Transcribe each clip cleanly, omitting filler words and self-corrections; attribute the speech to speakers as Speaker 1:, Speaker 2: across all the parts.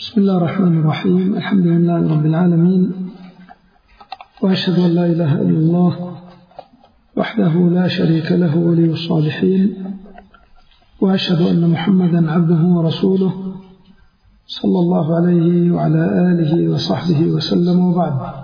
Speaker 1: بسم الله الرحمن الرحيم. الحمد لله رب العالمين، وأشهد أن لا إله إلا الله وحده لا شريك له ولي الصالحين، وأشهد أن محمدا عبده ورسوله صلى الله عليه وعلى آله وصحبه وسلم. وبعد،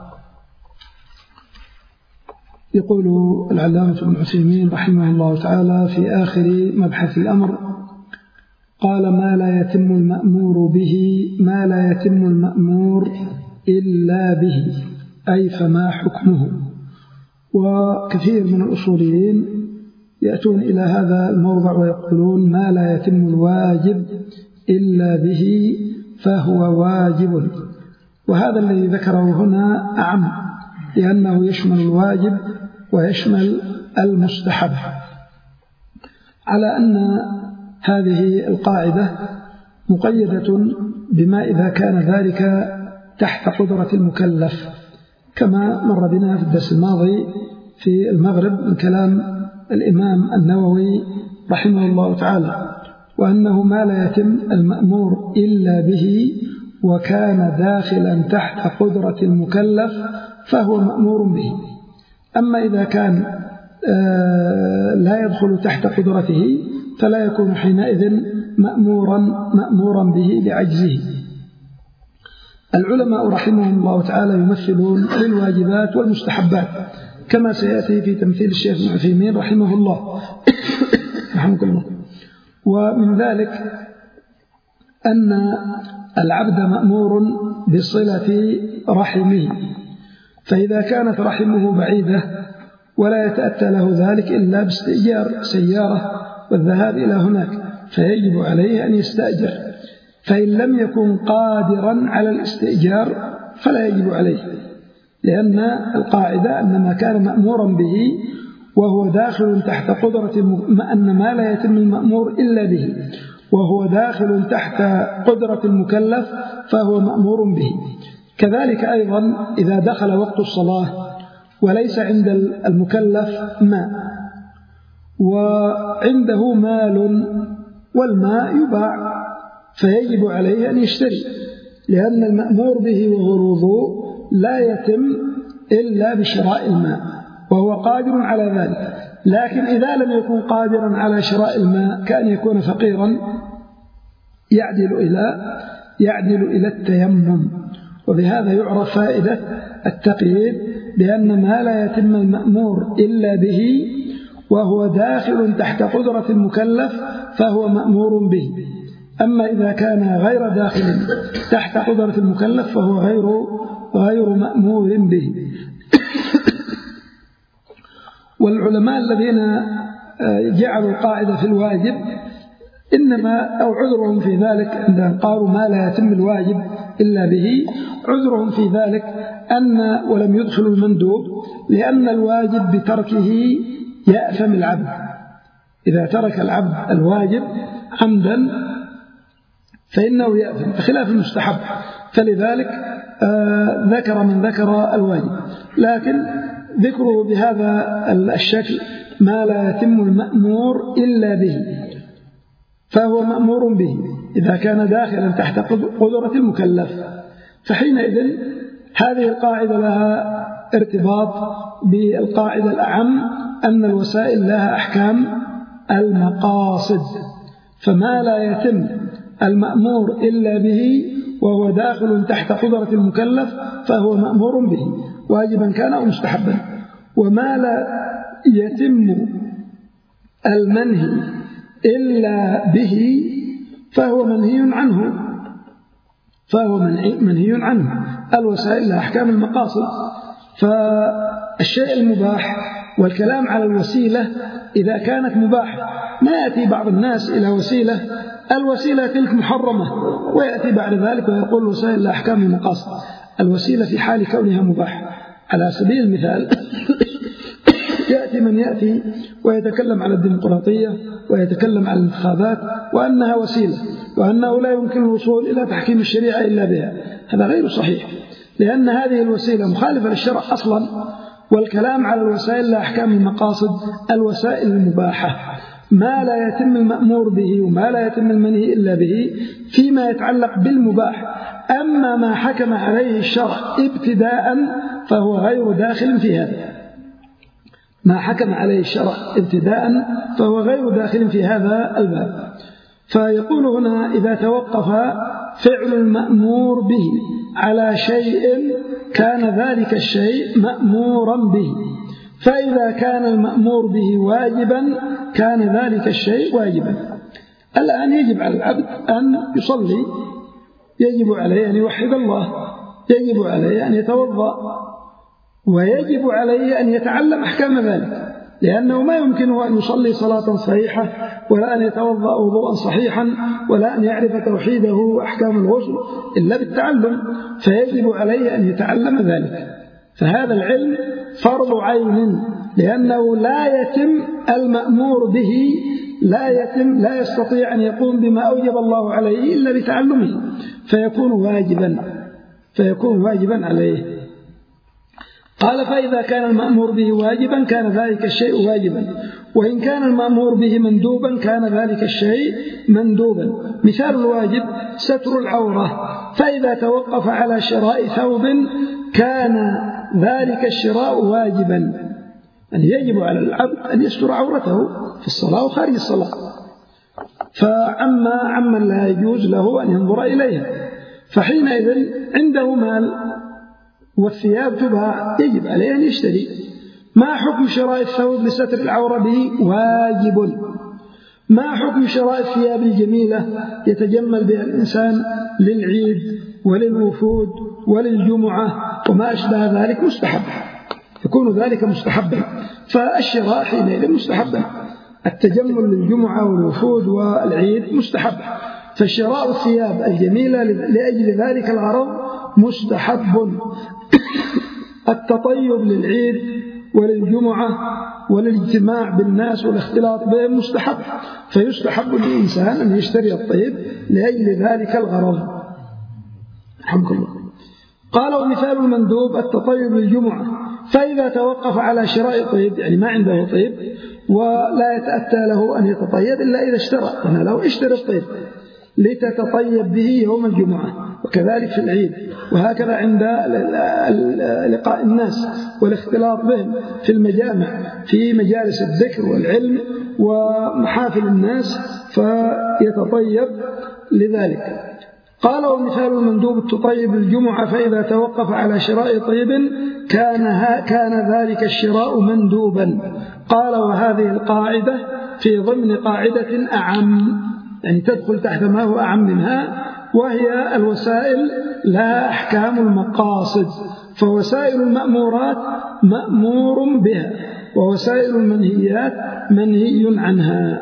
Speaker 1: يقول العلامة ابن عثيمين رحمه الله تعالى في آخر مبحث الأمر: قال: ما لا يتم المأمور به، ما لا يتم المأمور إلا به، أي فما حكمه. وكثير من الأصوليين يأتون إلى هذا الموضع ويقولون: ما لا يتم الواجب إلا به فهو واجب. وهذا الذي ذكره هنا أعم، لأنه يشمل الواجب ويشمل المستحب، على أن هذه القاعدة مقيدة بما إذا كان ذلك تحت قدرة المكلف، كما مر بنا في الدرس الماضي في المغرب من كلام الإمام النووي رحمه الله تعالى، وأنه ما لا يتم المأمور إلا به وكان داخلا تحت قدرة المكلف فهو مأمور به. أما إذا كان لا يدخل تحت قدرته فلا يكون حينئذ مأمورا به لعجزه. العلماء رحمهم الله تعالى يمثلون للواجبات والمستحبات، كما سيأتي في تمثيل الشيخ ابن عثيمين رحمه الله رحمه الله. ومن ذلك أن العبد مأمور بصلة رحمه، فإذا كانت رحمه بعيدة ولا يتأتى له ذلك إلا باستئجار سيارة والذهاب إلى هناك، فيجب عليه أن يستأجر. فإن لم يكن قادرا على الاستئجار فلا يجب عليه، لأن القاعدة أن ما كان مأمورا به وهو داخل تحت قدرة أن ما لا يتم المأمور إلا به وهو داخل تحت قدرة المكلف فهو مأمور به. كذلك أيضا إذا دخل وقت الصلاة وليس عند المكلف ماء وعنده مال والماء يباع، فيجب عليه أن يشتري، لأن المأمور به وغروضه لا يتم إلا بشراء الماء وهو قادر على ذلك. لكن إذا لم يكن قادرا على شراء الماء كأن يكون فقيرا يعدل إلى التيمم. وبهذا يعرف فائدة التقييد، بأن ما لا يتم المأمور إلا به وهو داخل تحت قدرة المكلف فهو مأمور به. أما إذا كان غير داخل تحت قدرة المكلف فهو غير مأمور به. والعلماء الذين جعلوا القاعدة في الواجب إنما أو عذرهم في ذلك عندما قالوا ما لا يتم الواجب إلا به، عذرهم في ذلك ولم يدخلوا المندوب، لأن الواجب بتركه يأثم العبد. إذا ترك العبد الواجب عمدا فإنه يأثم، بخلاف المستحب، فلذلك ذكر من ذكر الواجب. لكن ذكره بهذا الشكل: ما لا يتم المأمور إلا به فهو مأمور به إذا كان داخلا تحت قدرة المكلف، فحينئذ هذه القاعدة لها ارتباط بالقاعدة الأعم أن الوسائل لها أحكام المقاصد. فما لا يتم المأمور إلا به وهو داخل تحت قدرة المكلف فهو مأمور به واجبا كان أو مستحبا. وما لا يتم المنهي إلا به فهو منهي عنه. الوسائل لها أحكام المقاصد. فالشيء المباح والكلام على الوسيلة إذا كانت مباحة، ما يأتي بعض الناس إلى الوسيلة تلك محرمة ويأتي بعد ذلك ويقول الوسائل لها أحكام المقاصد. الوسيلة في حال كونها مباحة. على سبيل المثال يأتي من يأتي ويتكلم على الديمقراطية ويتكلم على الانتخابات وأنها وسيلة وأنه لا يمكن الوصول إلى تحكيم الشريعة إلا بها. هذا غير صحيح، لأن هذه الوسيلة مخالفة للشرع أصلا، والكلام على الوسائل لها أحكام المقاصد الوسائل المباحة. ما لا يتم المأمور به وما لا يتم المنهي إلا به فيما يتعلق بالمباح. أما ما حكم عليه الشرع ابتداء فهو غير داخل في هذا. ما حكم عليه الشرع ابتداء فهو غير داخل في هذا الباب. فيقول هنا إذا توقف فعل المأمور به على شيء كان ذلك الشيء مأمورا به، فإذا كان المأمور به واجبا كان ذلك الشيء واجبا. الآن يجب على العبد أن يصلي، يجب عليه أن يوحد الله، يجب عليه أن يتوضأ، ويجب عليه أن يتعلم أحكام ذلك، لأنه ما يمكنه أن يصلي صلاة صحيحة ولا أن يتوضأ وضوءا صحيحا ولا أن يعرف توحيده وأحكام الغسل إلا بالتعلم، فيجب عليه أن يتعلم ذلك. فهذا العلم فرض عين، لأنه لا يتم المأمور به، لا يستطيع أن يقوم بما أوجب الله عليه إلا بتعلمه، فيكون واجبا عليه. قال فإذا كان المأمور به واجبا كان ذلك الشيء واجبا، وإن كان المأمور به مندوبا كان ذلك الشيء مندوبا. مثال الواجب ستر العورة، فإذا توقف على شراء ثوب كان ذلك الشراء واجبا، يعني يجب على العبد أن يستر عورته في الصلاة وخارج الصلاة. عمن لا يجوز له أن ينظر إليها، فحينئذ عنده مال والثياب تباع يجب عليه أن يشتري. ما حكم شراء الثوب لستر العورة به؟ واجب. ما حكم شراء الثياب الجميلة يتجمل بها الإنسان للعيد وللوفود وللجمعة وما أشبه ذلك؟ مستحب، يكون ذلك مستحبا، فالشراء حينئذ مستحبا. التجمل للجمعة والوفود والعيد مستحب، فشراء الثياب الجميلة لأجل ذلك الغرض مستحب. التطيب للعيد وللجمعة وللاجتماع بالناس والاختلاط بهم مستحب، فيستحب للإنسان أن يشتري الطيب لأجل ذلك الغرض. الحمد لله. قال ومثال المندوب التطيب للجمعة، فإذا توقف على شراء طيب، يعني ما عنده طيب ولا يتأتى له أن يتطيب إلا إذا اشترى، أنا لو اشتري الطيب لتتطيب به يوم الجمعة، وكذلك في العيد، وهكذا عند لقاء الناس والاختلاط بهم في المجامع في مجالس الذكر والعلم ومحافل الناس، فيتطيب لذلك. قال ومثال المندوب التطيب الجمعة، فإذا توقف على شراء طيب كان ذلك الشراء مندوبا. قال وهذه القاعدة في ضمن قاعدة أعم، يعني تدخل تحت ما هو أعم منها، وهي الوسائل لا أحكام المقاصد. فوسائل المأمورات مأمور بها، ووسائل المنهيات منهي عنها.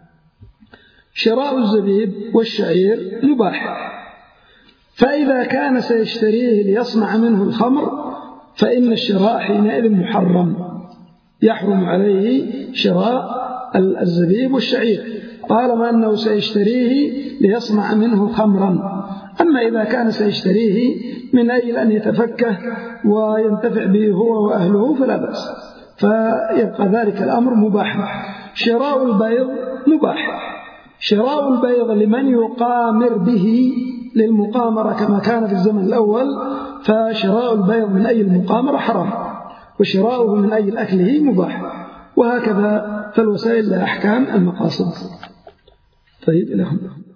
Speaker 1: شراء الزبيب والشعير مباح، فإذا كان سيشتريه ليصنع منه الخمر فإن الشراء حينئذ محرم، يحرم عليه شراء الزبيب والشعير طالما أنه سيشتريه ليصنع منه خمرا. أما إذا كان سيشتريه من أجل أن يتفكه وينتفع به هو وأهله فلا بأس، فيبقى ذلك الأمر مباح. شراء البيض مباح، شراء البيض لمن يقامر به للمقامرة كما كان في الزمن الأول، فشراء البيض من أجل المقامرة حرام، وشراؤه من أجل أكله مباح، وهكذا فالوسائل لأحكام المقاصد. طيب إلى هنا.